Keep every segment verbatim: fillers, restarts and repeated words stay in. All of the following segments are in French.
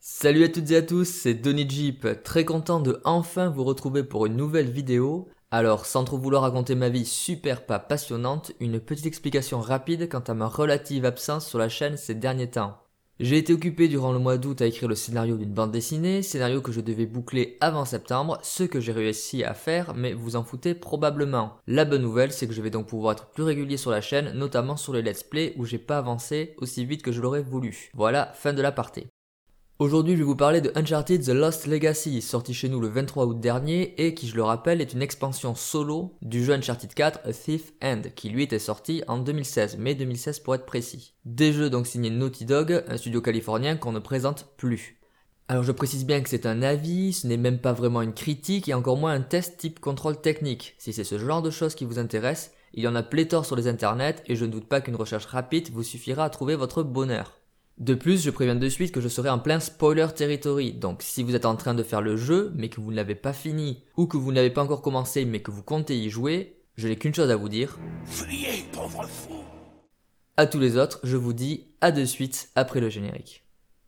Salut à toutes et à tous, c'est Donny Jeep, très content de enfin vous retrouver pour une nouvelle vidéo. Alors, sans trop vouloir raconter ma vie super pas passionnante, une petite explication rapide quant à ma relative absence sur la chaîne ces derniers temps. J'ai été occupé durant le mois d'août à écrire le scénario d'une bande dessinée, scénario que je devais boucler avant septembre, ce que j'ai réussi à faire, mais vous en foutez probablement. La bonne nouvelle, c'est que je vais donc pouvoir être plus régulier sur la chaîne, notamment sur les let's play où j'ai pas avancé aussi vite que je l'aurais voulu. Voilà, fin de l'aparté. Aujourd'hui, je vais vous parler de Uncharted The Lost Legacy, sorti chez nous le vingt-trois août dernier et qui, je le rappelle, est une expansion solo du jeu Uncharted quatre A Thief's End, qui lui était sorti en deux mille seize, mai deux mille seize pour être précis. Des jeux donc signés Naughty Dog, un studio californien qu'on ne présente plus. Alors je précise bien que c'est un avis, ce n'est même pas vraiment une critique et encore moins un test type contrôle technique. Si c'est ce genre de choses qui vous intéresse, il y en a pléthore sur les internets et je ne doute pas qu'une recherche rapide vous suffira à trouver votre bonheur. De plus, je préviens de suite que je serai en plein spoiler territory, donc si vous êtes en train de faire le jeu, mais que vous ne l'avez pas fini, ou que vous n'avez pas encore commencé, mais que vous comptez y jouer, je n'ai qu'une chose à vous dire. Fuyez, pauvre fou! À tous les autres, je vous dis à de suite après le générique.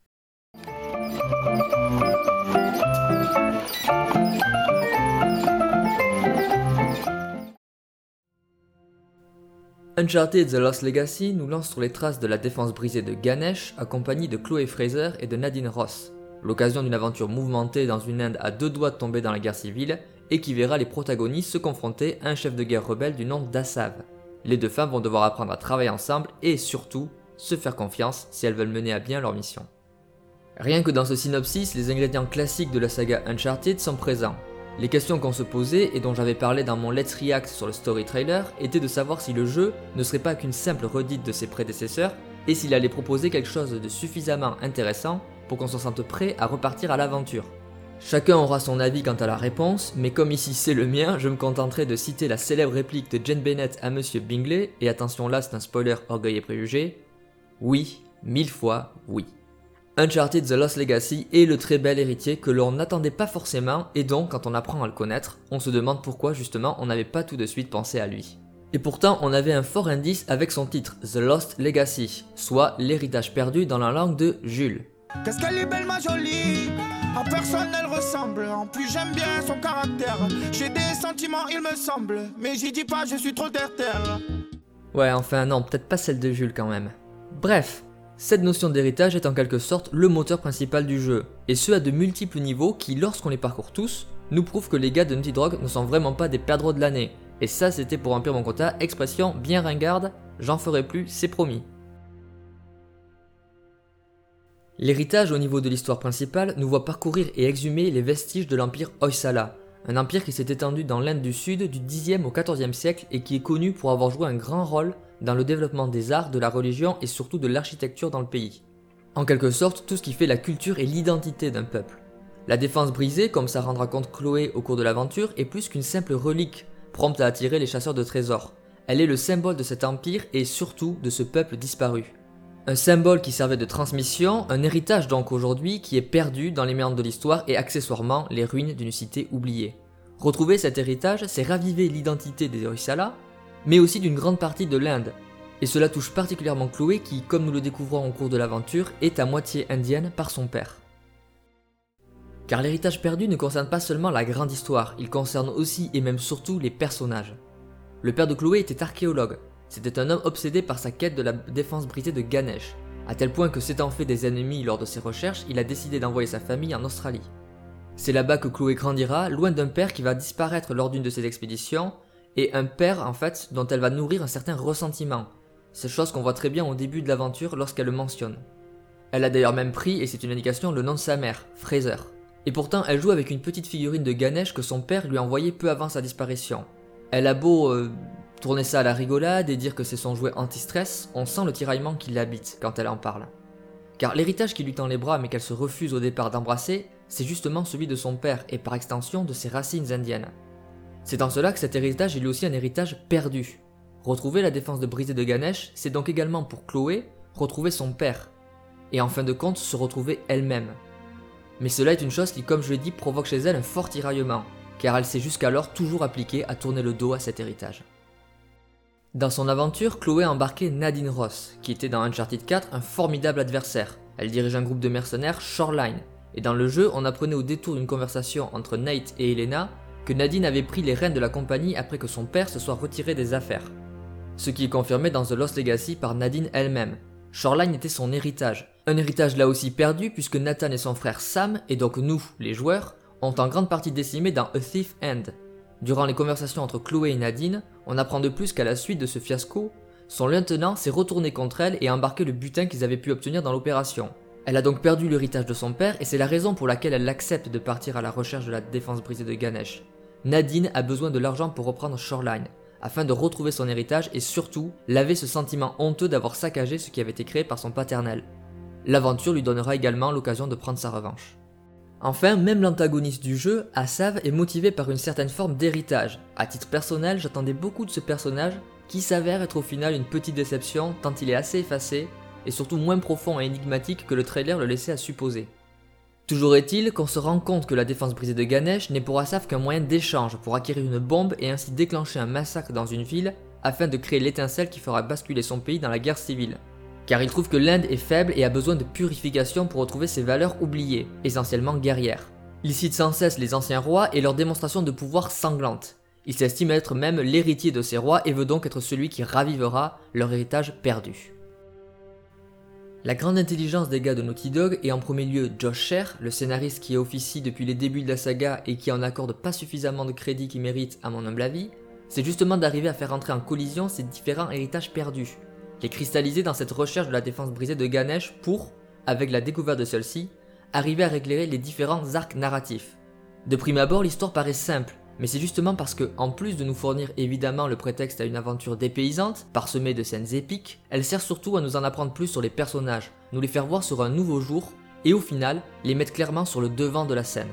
Uncharted The Lost Legacy nous lance sur les traces de la défense brisée de Ganesh, accompagné de Chloé Fraser et de Nadine Ross. L'occasion d'une aventure mouvementée dans une Inde à deux doigts de tomber dans la guerre civile, et qui verra les protagonistes se confronter à un chef de guerre rebelle du nom d'Assav. Les deux femmes vont devoir apprendre à travailler ensemble et surtout, se faire confiance si elles veulent mener à bien leur mission. Rien que dans ce synopsis, les ingrédients classiques de la saga Uncharted sont présents. Les questions qu'on se posait et dont j'avais parlé dans mon Let's React sur le story trailer étaient de savoir si le jeu ne serait pas qu'une simple redite de ses prédécesseurs et s'il allait proposer quelque chose de suffisamment intéressant pour qu'on se sente prêt à repartir à l'aventure. Chacun aura son avis quant à la réponse, mais comme ici c'est le mien, je me contenterai de citer la célèbre réplique de Jane Bennett à Monsieur Bingley, et attention là c'est un spoiler orgueil et préjugé, oui, mille fois oui. Uncharted The Lost Legacy est le très bel héritier que l'on n'attendait pas forcément et donc quand on apprend à le connaître, on se demande pourquoi justement on n'avait pas tout de suite pensé à lui. Et pourtant on avait un fort indice avec son titre The Lost Legacy, soit l'héritage perdu dans la langue de Jules. Qu'est-ce qu'elle est belle ma jolie, à personne elle ressemble, en plus j'aime bien son caractère, j'ai des sentiments il me semble, mais j'y dis pas je suis trop terre-terre. Ouais enfin non, peut-être pas celle de Jules quand même. Bref. Cette notion d'héritage est en quelque sorte le moteur principal du jeu, et ce à de multiples niveaux qui, lorsqu'on les parcourt tous, nous prouvent que les gars de Naughty Dog ne sont vraiment pas des perdreaux de l'année. Et ça c'était pour remplir mon quota, expression bien ringarde, j'en ferai plus, c'est promis. L'héritage au niveau de l'histoire principale nous voit parcourir et exhumer les vestiges de l'empire Hoysala, un empire qui s'est étendu dans l'Inde du Sud du dixième au quatorzième siècle et qui est connu pour avoir joué un grand rôle dans le développement des arts, de la religion et surtout de l'architecture dans le pays. En quelque sorte, tout ce qui fait la culture et l'identité d'un peuple. La défense brisée, comme ça rendra compte Chloé au cours de l'aventure, est plus qu'une simple relique, prompte à attirer les chasseurs de trésors. Elle est le symbole de cet empire et surtout de ce peuple disparu. Un symbole qui servait de transmission, un héritage donc aujourd'hui qui est perdu dans les méandres de l'histoire et accessoirement les ruines d'une cité oubliée. Retrouver cet héritage, c'est raviver l'identité des Hoysala, mais aussi d'une grande partie de l'Inde. Et cela touche particulièrement Chloé qui, comme nous le découvrons au cours de l'aventure, est à moitié indienne par son père. Car l'héritage perdu ne concerne pas seulement la grande histoire, il concerne aussi et même surtout les personnages. Le père de Chloé était archéologue, c'était un homme obsédé par sa quête de la défense brisée de Ganesh, à tel point que s'étant fait des ennemis lors de ses recherches, il a décidé d'envoyer sa famille en Australie. C'est là-bas que Chloé grandira, loin d'un père qui va disparaître lors d'une de ses expéditions, et un père en fait dont elle va nourrir un certain ressentiment. C'est chose qu'on voit très bien au début de l'aventure lorsqu'elle le mentionne. Elle a d'ailleurs même pris, et c'est une indication, le nom de sa mère, Fraser. Et pourtant elle joue avec une petite figurine de Ganesh que son père lui a envoyée peu avant sa disparition. Elle a beau euh, tourner ça à la rigolade et dire que c'est son jouet anti-stress, on sent le tiraillement qui l'habite quand elle en parle. Car l'héritage qui lui tend les bras mais qu'elle se refuse au départ d'embrasser, c'est justement celui de son père et par extension de ses racines indiennes. C'est en cela que cet héritage est lui aussi un héritage perdu. Retrouver la défense de brisée de Ganesh, c'est donc également pour Chloé retrouver son père, et en fin de compte se retrouver elle-même. Mais cela est une chose qui, comme je l'ai dit, provoque chez elle un fort tiraillement, car elle s'est jusqu'alors toujours appliquée à tourner le dos à cet héritage. Dans son aventure, Chloé a embarqué Nadine Ross, qui était dans Uncharted quatre un formidable adversaire, Elle dirige un groupe de mercenaires, Shoreline, et dans le jeu, on apprenait au détour d'une conversation entre Nate et Elena que Nadine avait pris les rênes de la compagnie après que son père se soit retiré des affaires. Ce qui est confirmé dans The Lost Legacy par Nadine elle-même. Shoreline était son héritage. Un héritage là aussi perdu puisque Nathan et son frère Sam, et donc nous, les joueurs, ont en grande partie décimé dans A Thief End. Durant les conversations entre Chloé et Nadine, on apprend de plus qu'à la suite de ce fiasco, son lieutenant s'est retourné contre elle et a embarqué le butin qu'ils avaient pu obtenir dans l'opération. Elle a donc perdu l'héritage de son père et c'est la raison pour laquelle elle accepte de partir à la recherche de la défense brisée de Ganesh. Nadine a besoin de l'argent pour reprendre Shoreline, afin de retrouver son héritage et surtout laver ce sentiment honteux d'avoir saccagé ce qui avait été créé par son paternel. L'aventure lui donnera également l'occasion de prendre sa revanche. Enfin, même l'antagoniste du jeu, Asav, est motivé par une certaine forme d'héritage. À titre personnel, j'attendais beaucoup de ce personnage, qui s'avère être au final une petite déception tant il est assez effacé, et surtout moins profond et énigmatique que le trailer le laissait à supposer. Toujours est-il qu'on se rend compte que la défense brisée de Ganesh n'est pour Asav qu'un moyen d'échange pour acquérir une bombe et ainsi déclencher un massacre dans une ville, afin de créer l'étincelle qui fera basculer son pays dans la guerre civile. Car il trouve que l'Inde est faible et a besoin de purification pour retrouver ses valeurs oubliées, essentiellement guerrières. Il cite sans cesse les anciens rois et leur démonstration de pouvoir sanglante. Il s'estime être même l'héritier de ces rois et veut donc être celui qui ravivera leur héritage perdu. La grande intelligence des gars de Naughty Dog et en premier lieu Josh Scher, le scénariste qui officie depuis les débuts de la saga et qui en accorde pas suffisamment de crédit qu'il mérite à mon humble avis, c'est justement d'arriver à faire entrer en collision ces différents héritages perdus. Les cristalliser dans cette recherche de la défense brisée de Ganesh pour, avec la découverte de celle-ci, arriver à éclairer les différents arcs narratifs. De prime abord, l'histoire paraît simple, mais c'est justement parce que, en plus de nous fournir évidemment le prétexte à une aventure dépaysante, parsemée de scènes épiques, elle sert surtout à nous en apprendre plus sur les personnages, nous les faire voir sur un nouveau jour, et au final, les mettre clairement sur le devant de la scène.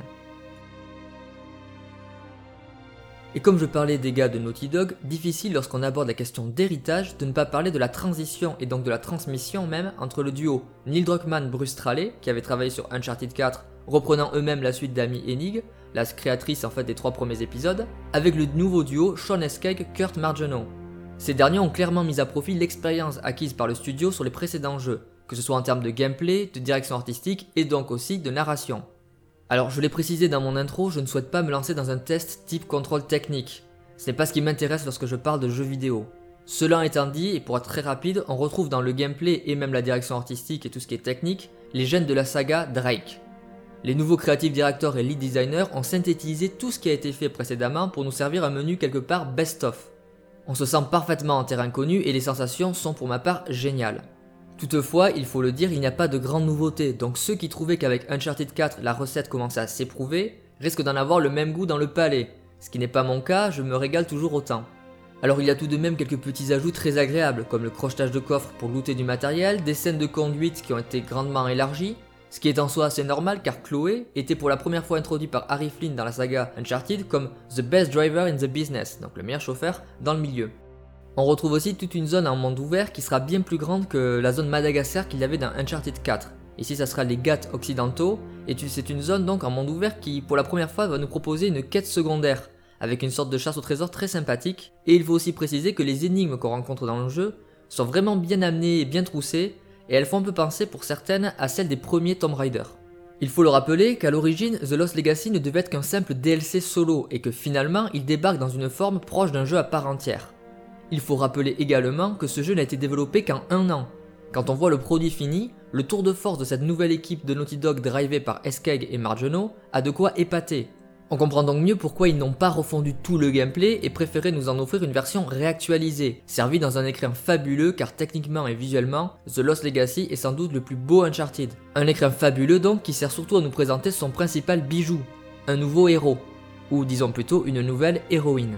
Et comme je parlais des gars de Naughty Dog, difficile lorsqu'on aborde la question d'héritage de ne pas parler de la transition et donc de la transmission même entre le duo Neil Druckmann-Bruce Straley, qui avait travaillé sur Uncharted quatre, reprenant eux-mêmes la suite d'Amy Hennig, la créatrice en fait des trois premiers épisodes, avec le nouveau duo Sean Escaig-Kurt Margenau. Ces derniers ont clairement mis à profit l'expérience acquise par le studio sur les précédents jeux, que ce soit en termes de gameplay, de direction artistique et donc aussi de narration. Alors je l'ai précisé dans mon intro, je ne souhaite pas me lancer dans un test type contrôle technique. Ce n'est pas ce qui m'intéresse lorsque je parle de jeux vidéo. Cela étant dit, et pour être très rapide, on retrouve dans le gameplay et même la direction artistique et tout ce qui est technique, les gènes de la saga Drake. Les nouveaux creative directors et lead designers ont synthétisé tout ce qui a été fait précédemment pour nous servir un menu quelque part best-of. On se sent parfaitement en terrain connu et les sensations sont pour ma part géniales. Toutefois, il faut le dire, il n'y a pas de grande nouveauté, donc ceux qui trouvaient qu'avec Uncharted quatre la recette commençait à s'éprouver, risquent d'en avoir le même goût dans le palais. Ce qui n'est pas mon cas, je me régale toujours autant. Alors il y a tout de même quelques petits ajouts très agréables, comme le crochetage de coffres pour looter du matériel, des scènes de conduite qui ont été grandement élargies, ce qui est en soi assez normal car Chloé était pour la première fois introduite par Harry Flynn dans la saga Uncharted comme The Best Driver in the Business, donc le meilleur chauffeur dans le milieu. On retrouve aussi toute une zone en monde ouvert qui sera bien plus grande que la zone Madagascar qu'il y avait dans Uncharted quatre. Ici ça sera les Ghats occidentaux, et c'est une zone donc en monde ouvert qui pour la première fois va nous proposer une quête secondaire, avec une sorte de chasse au trésor très sympathique, et il faut aussi préciser que les énigmes qu'on rencontre dans le jeu sont vraiment bien amenées et bien troussées, et elles font un peu penser pour certaines à celles des premiers Tomb Raider. Il faut le rappeler qu'à l'origine, The Lost Legacy ne devait être qu'un simple D L C solo, et que finalement il débarque dans une forme proche d'un jeu à part entière. Il faut rappeler également que ce jeu n'a été développé qu'en un an. Quand on voit le produit fini, le tour de force de cette nouvelle équipe de Naughty Dog drivée par Escaig et Margenau a de quoi épater. On comprend donc mieux pourquoi ils n'ont pas refondu tout le gameplay et préféré nous en offrir une version réactualisée, servie dans un écran fabuleux car techniquement et visuellement, The Lost Legacy est sans doute le plus beau Uncharted. Un écran fabuleux donc qui sert surtout à nous présenter son principal bijou, un nouveau héros, ou disons plutôt une nouvelle héroïne.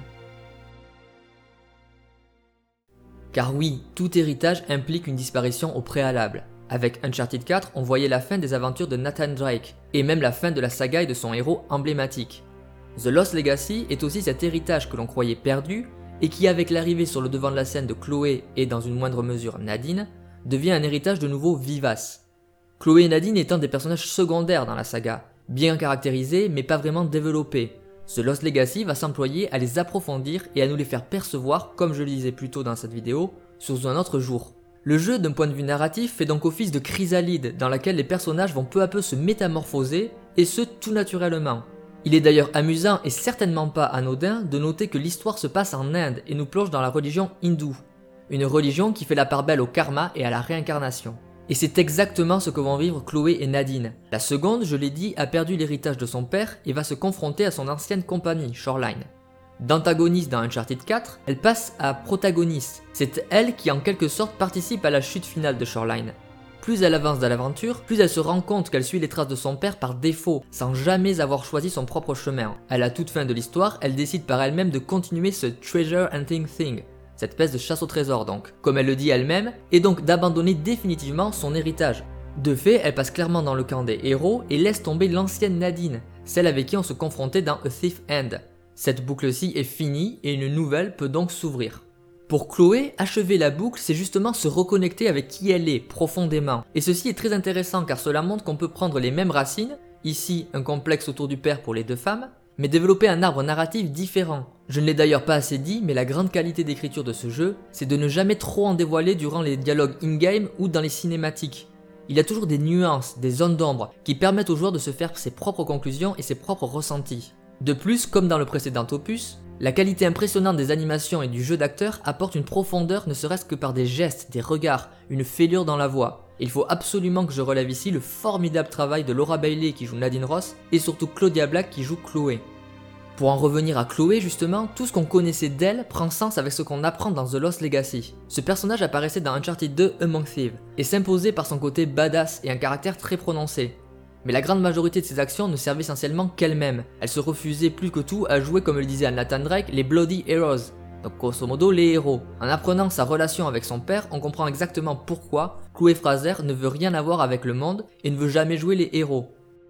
Car oui, tout héritage implique une disparition au préalable. Avec Uncharted quatre, on voyait la fin des aventures de Nathan Drake, et même la fin de la saga et de son héros emblématique. The Lost Legacy est aussi cet héritage que l'on croyait perdu, et qui avec l'arrivée sur le devant de la scène de Chloé et dans une moindre mesure Nadine, devient un héritage de nouveau vivace. Chloé et Nadine étant des personnages secondaires dans la saga, bien caractérisés mais pas vraiment développés. The Lost Legacy va s'employer à les approfondir et à nous les faire percevoir, comme je le disais plus tôt dans cette vidéo, sous un autre jour. Le jeu, d'un point de vue narratif, fait donc office de chrysalide dans laquelle les personnages vont peu à peu se métamorphoser, et ce tout naturellement. Il est d'ailleurs amusant et certainement pas anodin de noter que l'histoire se passe en Inde et nous plonge dans la religion hindoue, une religion qui fait la part belle au karma et à la réincarnation. Et c'est exactement ce que vont vivre Chloé et Nadine. La seconde, je l'ai dit, a perdu l'héritage de son père et va se confronter à son ancienne compagnie, Shoreline. D'antagoniste dans Uncharted quatre, elle passe à protagoniste. C'est elle qui en quelque sorte participe à la chute finale de Shoreline. Plus elle avance dans l'aventure, plus elle se rend compte qu'elle suit les traces de son père par défaut, sans jamais avoir choisi son propre chemin. À la toute fin de l'histoire, elle décide par elle-même de continuer ce treasure hunting thing, cette espèce de chasse au trésor donc, comme elle le dit elle-même, et donc d'abandonner définitivement son héritage. De fait, elle passe clairement dans le camp des héros et laisse tomber l'ancienne Nadine, celle avec qui on se confrontait dans A Thief End. Cette boucle-ci est finie et une nouvelle peut donc s'ouvrir. Pour Chloé, achever la boucle, c'est justement se reconnecter avec qui elle est, profondément. Et ceci est très intéressant car cela montre qu'on peut prendre les mêmes racines, ici un complexe autour du père pour les deux femmes, mais développer un arbre narratif différent. Je ne l'ai d'ailleurs pas assez dit, mais la grande qualité d'écriture de ce jeu, c'est de ne jamais trop en dévoiler durant les dialogues in-game ou dans les cinématiques. Il y a toujours des nuances, des zones d'ombre, qui permettent au joueur de se faire ses propres conclusions et ses propres ressentis. De plus, comme dans le précédent opus, la qualité impressionnante des animations et du jeu d'acteur apporte une profondeur ne serait-ce que par des gestes, des regards, une fêlure dans la voix. Il faut absolument que je relève ici le formidable travail de Laura Bailey qui joue Nadine Ross et surtout Claudia Black qui joue Chloé. Pour en revenir à Chloé justement, tout ce qu'on connaissait d'elle prend sens avec ce qu'on apprend dans The Lost Legacy. Ce personnage apparaissait dans Uncharted deux Among Thieves et s'imposait par son côté badass et un caractère très prononcé. Mais la grande majorité de ses actions ne servait essentiellement qu'elle-même. Elle se refusait plus que tout à jouer, comme le disait Nathan Drake, les Bloody Heroes, donc grosso modo les héros. En apprenant sa relation avec son père, on comprend exactement pourquoi Chloé Fraser ne veut rien avoir avec le monde et ne veut jamais jouer les héros.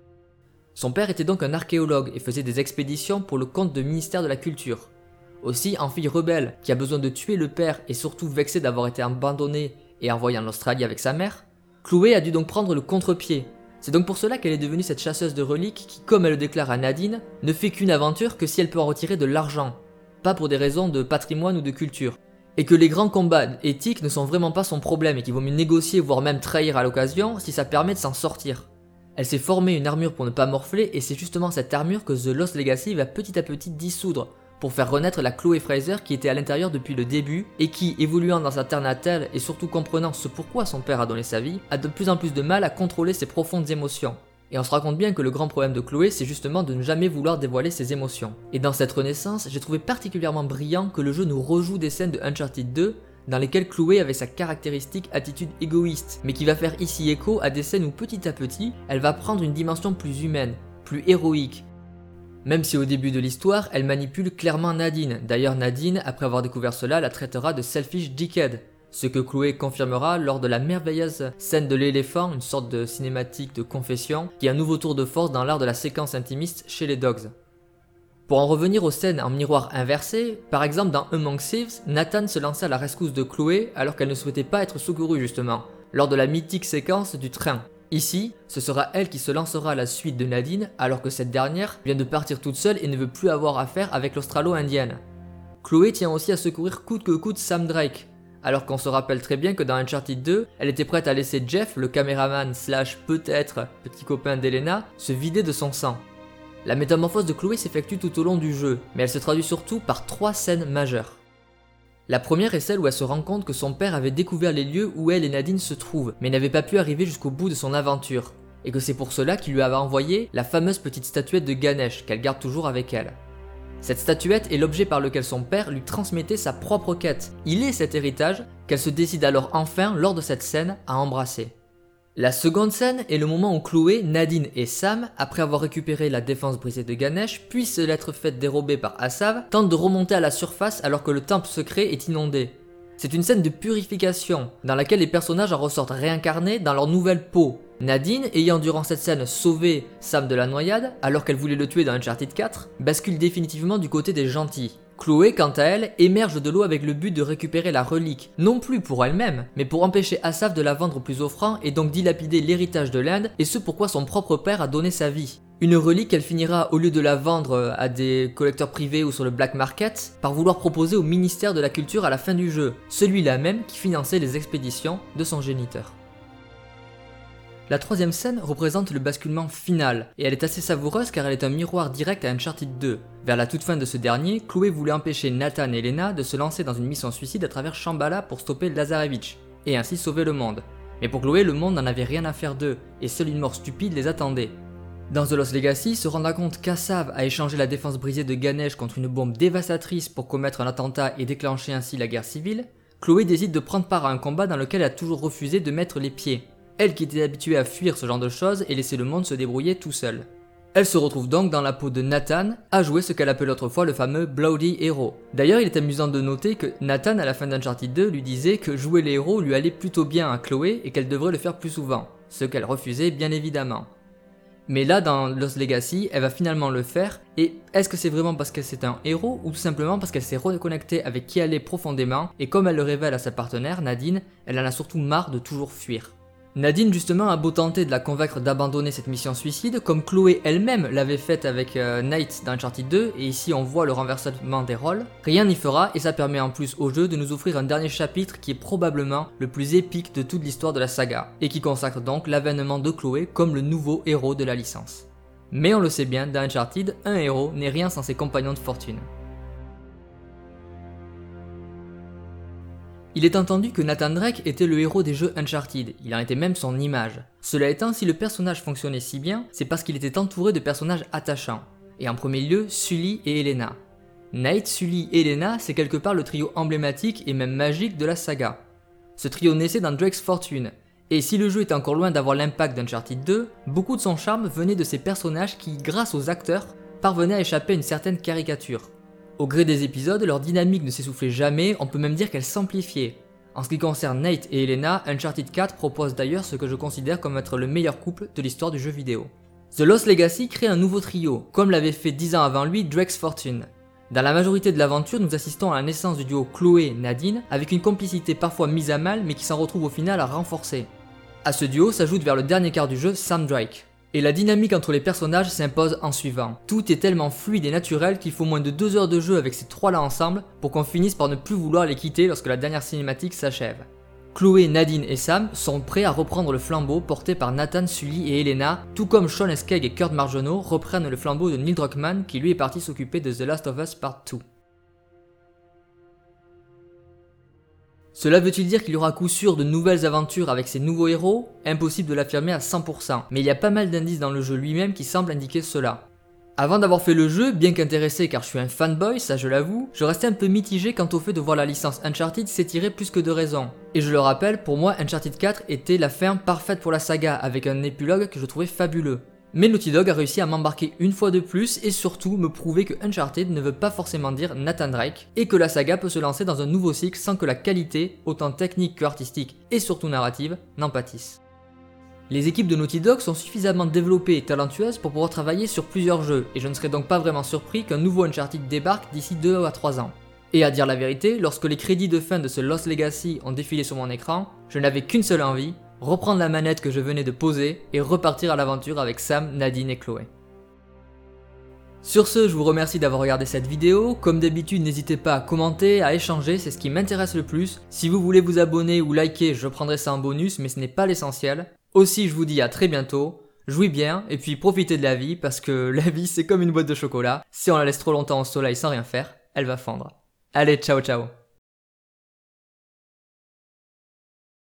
Son père était donc un archéologue et faisait des expéditions pour le compte du ministère de la Culture. Aussi, en fille rebelle, qui a besoin de tuer le père et surtout vexée d'avoir été abandonnée et envoyée en Australie avec sa mère, Chloé a dû donc prendre le contre-pied. C'est donc pour cela qu'elle est devenue cette chasseuse de reliques qui, comme elle le déclare à Nadine, ne fait qu'une aventure que si elle peut en retirer de l'argent, pas pour des raisons de patrimoine ou de culture. Et que les grands combats éthiques ne sont vraiment pas son problème et qu'il vaut mieux négocier voire même trahir à l'occasion si ça permet de s'en sortir. Elle s'est formée une armure pour ne pas morfler et c'est justement cette armure que The Lost Legacy va petit à petit dissoudre pour faire renaître la Chloé Fraser qui était à l'intérieur depuis le début et qui, évoluant dans sa terre natale et surtout comprenant ce pourquoi son père a donné sa vie, a de plus en plus de mal à contrôler ses profondes émotions. Et on se rend compte bien que le grand problème de Chloé, c'est justement de ne jamais vouloir dévoiler ses émotions. Et dans cette renaissance, j'ai trouvé particulièrement brillant que le jeu nous rejoue des scènes de Uncharted deux dans lesquelles Chloé avait sa caractéristique attitude égoïste, mais qui va faire ici écho à des scènes où petit à petit, elle va prendre une dimension plus humaine, plus héroïque. Même si au début de l'histoire, elle manipule clairement Nadine. D'ailleurs Nadine, après avoir découvert cela, la traitera de selfish dickhead. Ce que Chloé confirmera lors de la merveilleuse scène de l'éléphant, une sorte de cinématique de confession, qui est un nouveau tour de force dans l'art de la séquence intimiste chez les Dogs. Pour en revenir aux scènes en miroir inversé, par exemple dans Among Thieves, Nathan se lança à la rescousse de Chloé alors qu'elle ne souhaitait pas être secourue justement, lors de la mythique séquence du train. Ici, ce sera elle qui se lancera à la suite de Nadine alors que cette dernière vient de partir toute seule et ne veut plus avoir affaire avec l'Australo-Indienne. Chloé tient aussi à secourir coûte que coûte Sam Drake, alors qu'on se rappelle très bien que dans Uncharted deux, elle était prête à laisser Jeff, le caméraman slash peut-être petit copain d'Elena, se vider de son sang. La métamorphose de Chloé s'effectue tout au long du jeu, mais elle se traduit surtout par trois scènes majeures. La première est celle où elle se rend compte que son père avait découvert les lieux où elle et Nadine se trouvent, mais n'avait pas pu arriver jusqu'au bout de son aventure, et que c'est pour cela qu'il lui avait envoyé la fameuse petite statuette de Ganesh qu'elle garde toujours avec elle. Cette statuette est l'objet par lequel son père lui transmettait sa propre quête. Il est cet héritage qu'elle se décide alors enfin, lors de cette scène, à embrasser. La seconde scène est le moment où Chloé, Nadine et Sam, après avoir récupéré la défense brisée de Ganesh, puis se l'être faite dérober par Asav, tentent de remonter à la surface alors que le temple secret est inondé. C'est une scène de purification, dans laquelle les personnages en ressortent réincarnés dans leur nouvelle peau. Nadine, ayant durant cette scène sauvé Sam de la noyade, alors qu'elle voulait le tuer dans Uncharted quatre, bascule définitivement du côté des gentils. Chloé, quant à elle, émerge de l'eau avec le but de récupérer la relique, non plus pour elle-même, mais pour empêcher Asav de la vendre plus offrant et donc dilapider l'héritage de l'Inde et ce pourquoi son propre père a donné sa vie. Une relique qu'elle finira, au lieu de la vendre à des collecteurs privés ou sur le black market, par vouloir proposer au ministère de la Culture à la fin du jeu, celui-là même qui finançait les expéditions de son géniteur. La troisième scène représente le basculement final, et elle est assez savoureuse car elle est un miroir direct à Uncharted deux. Vers la toute fin de ce dernier, Chloé voulait empêcher Nathan et Elena de se lancer dans une mission suicide à travers Shambhala pour stopper Lazarevich, et ainsi sauver le monde. Mais pour Chloé, le monde n'en avait rien à faire d'eux, et seule une mort stupide les attendait. Dans The Lost Legacy, se rendant compte qu'Assav a échangé la défense brisée de Ganesh contre une bombe dévastatrice pour commettre un attentat et déclencher ainsi la guerre civile, Chloé décide de prendre part à un combat dans lequel elle a toujours refusé de mettre les pieds. Elle qui était habituée à fuir ce genre de choses et laisser le monde se débrouiller tout seul. Elle se retrouve donc dans la peau de Nathan, à jouer ce qu'elle appelait autrefois le fameux Bloody Hero. D'ailleurs, il est amusant de noter que Nathan, à la fin d'Uncharted deux, lui disait que jouer les héros lui allait plutôt bien à Chloé et qu'elle devrait le faire plus souvent, ce qu'elle refusait bien évidemment. Mais là, dans Lost Legacy, elle va finalement le faire, et est-ce que c'est vraiment parce qu'elle c'est un héros, ou tout simplement parce qu'elle s'est reconnectée avec qui elle est profondément, et comme elle le révèle à sa partenaire, Nadine, elle en a surtout marre de toujours fuir. Nadine justement a beau tenter de la convaincre d'abandonner cette mission suicide, comme Chloé elle-même l'avait faite avec euh, Nate dans Uncharted deux, et ici on voit le renversement des rôles, rien n'y fera et ça permet en plus au jeu de nous offrir un dernier chapitre qui est probablement le plus épique de toute l'histoire de la saga, et qui consacre donc l'avènement de Chloé comme le nouveau héros de la licence. Mais on le sait bien, dans Uncharted, un héros n'est rien sans ses compagnons de fortune. Il est entendu que Nathan Drake était le héros des jeux Uncharted, il en était même son image. Cela étant, si le personnage fonctionnait si bien, c'est parce qu'il était entouré de personnages attachants. Et en premier lieu, Sully et Elena. Nate, Sully et Elena, c'est quelque part le trio emblématique et même magique de la saga. Ce trio naissait dans Drake's Fortune, et si le jeu était encore loin d'avoir l'impact d'Uncharted deux, beaucoup de son charme venait de ces personnages qui, grâce aux acteurs, parvenaient à échapper à une certaine caricature. Au gré des épisodes, leur dynamique ne s'essoufflait jamais, on peut même dire qu'elle s'amplifiait. En ce qui concerne Nate et Elena, Uncharted quatre propose d'ailleurs ce que je considère comme être le meilleur couple de l'histoire du jeu vidéo. The Lost Legacy crée un nouveau trio, comme l'avait fait dix ans avant lui Drake's Fortune. Dans la majorité de l'aventure, nous assistons à la naissance du duo Chloé-Nadine, avec une complicité parfois mise à mal mais qui s'en retrouve au final à renforcer. À ce duo s'ajoute vers le dernier quart du jeu Sam Drake. Et la dynamique entre les personnages s'impose en suivant. Tout est tellement fluide et naturel qu'il faut moins de deux heures de jeu avec ces trois-là ensemble pour qu'on finisse par ne plus vouloir les quitter lorsque la dernière cinématique s'achève. Chloé, Nadine et Sam sont prêts à reprendre le flambeau porté par Nathan, Sully et Elena, tout comme Sean Escaig et Kurt Margenau reprennent le flambeau de Neil Druckmann qui lui est parti s'occuper de The Last of Us Part deux. Cela veut-il dire qu'il y aura à coup sûr de nouvelles aventures avec ces nouveaux héros? Impossible de l'affirmer à cent pour cent, mais il y a pas mal d'indices dans le jeu lui-même qui semblent indiquer cela. Avant d'avoir fait le jeu, bien qu'intéressé car je suis un fanboy, ça je l'avoue, je restais un peu mitigé quant au fait de voir la licence Uncharted s'étirer plus que de raison. Et je le rappelle, pour moi Uncharted quatre était la fin parfaite pour la saga, avec un épilogue que je trouvais fabuleux. Mais Naughty Dog a réussi à m'embarquer une fois de plus et surtout me prouver que Uncharted ne veut pas forcément dire Nathan Drake et que la saga peut se lancer dans un nouveau cycle sans que la qualité, autant technique que artistique et surtout narrative, n'en pâtisse. Les équipes de Naughty Dog sont suffisamment développées et talentueuses pour pouvoir travailler sur plusieurs jeux et je ne serais donc pas vraiment surpris qu'un nouveau Uncharted débarque d'ici deux à trois ans. Et à dire la vérité, lorsque les crédits de fin de ce Lost Legacy ont défilé sur mon écran, je n'avais qu'une seule envie, reprendre la manette que je venais de poser et repartir à l'aventure avec Sam, Nadine et Chloé. Sur ce, je vous remercie d'avoir regardé cette vidéo. Comme d'habitude, n'hésitez pas à commenter, à échanger, c'est ce qui m'intéresse le plus. Si vous voulez vous abonner ou liker, je prendrai ça en bonus, mais ce n'est pas l'essentiel. Aussi, je vous dis à très bientôt, jouez bien et puis profitez de la vie parce que la vie c'est comme une boîte de chocolat. Si on la laisse trop longtemps au soleil sans rien faire, elle va fondre. Allez, ciao ciao!